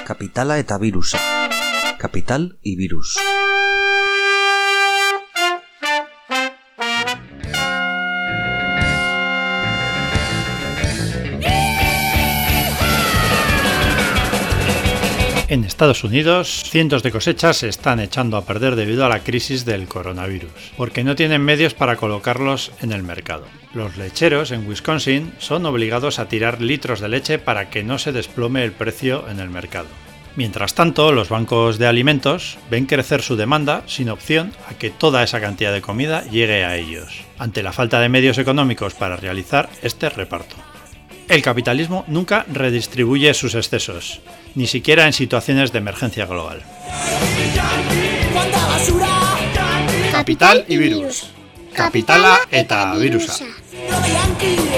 Kapitala eta birusa. Kapital y virus. En Estados Unidos, cientos de cosechas se están echando a perder debido a la crisis del coronavirus, porque no tienen medios para colocarlos en el mercado. Los lecheros en Wisconsin son obligados a tirar litros de leche para que no se desplome el precio en el mercado. Mientras tanto, los bancos de alimentos ven crecer su demanda sin opción a que toda esa cantidad de comida llegue a ellos, ante la falta de medios económicos para realizar este reparto. El capitalismo nunca redistribuye sus excesos, ni siquiera en situaciones de emergencia global. Capital y virus. Kapitala eta birusa.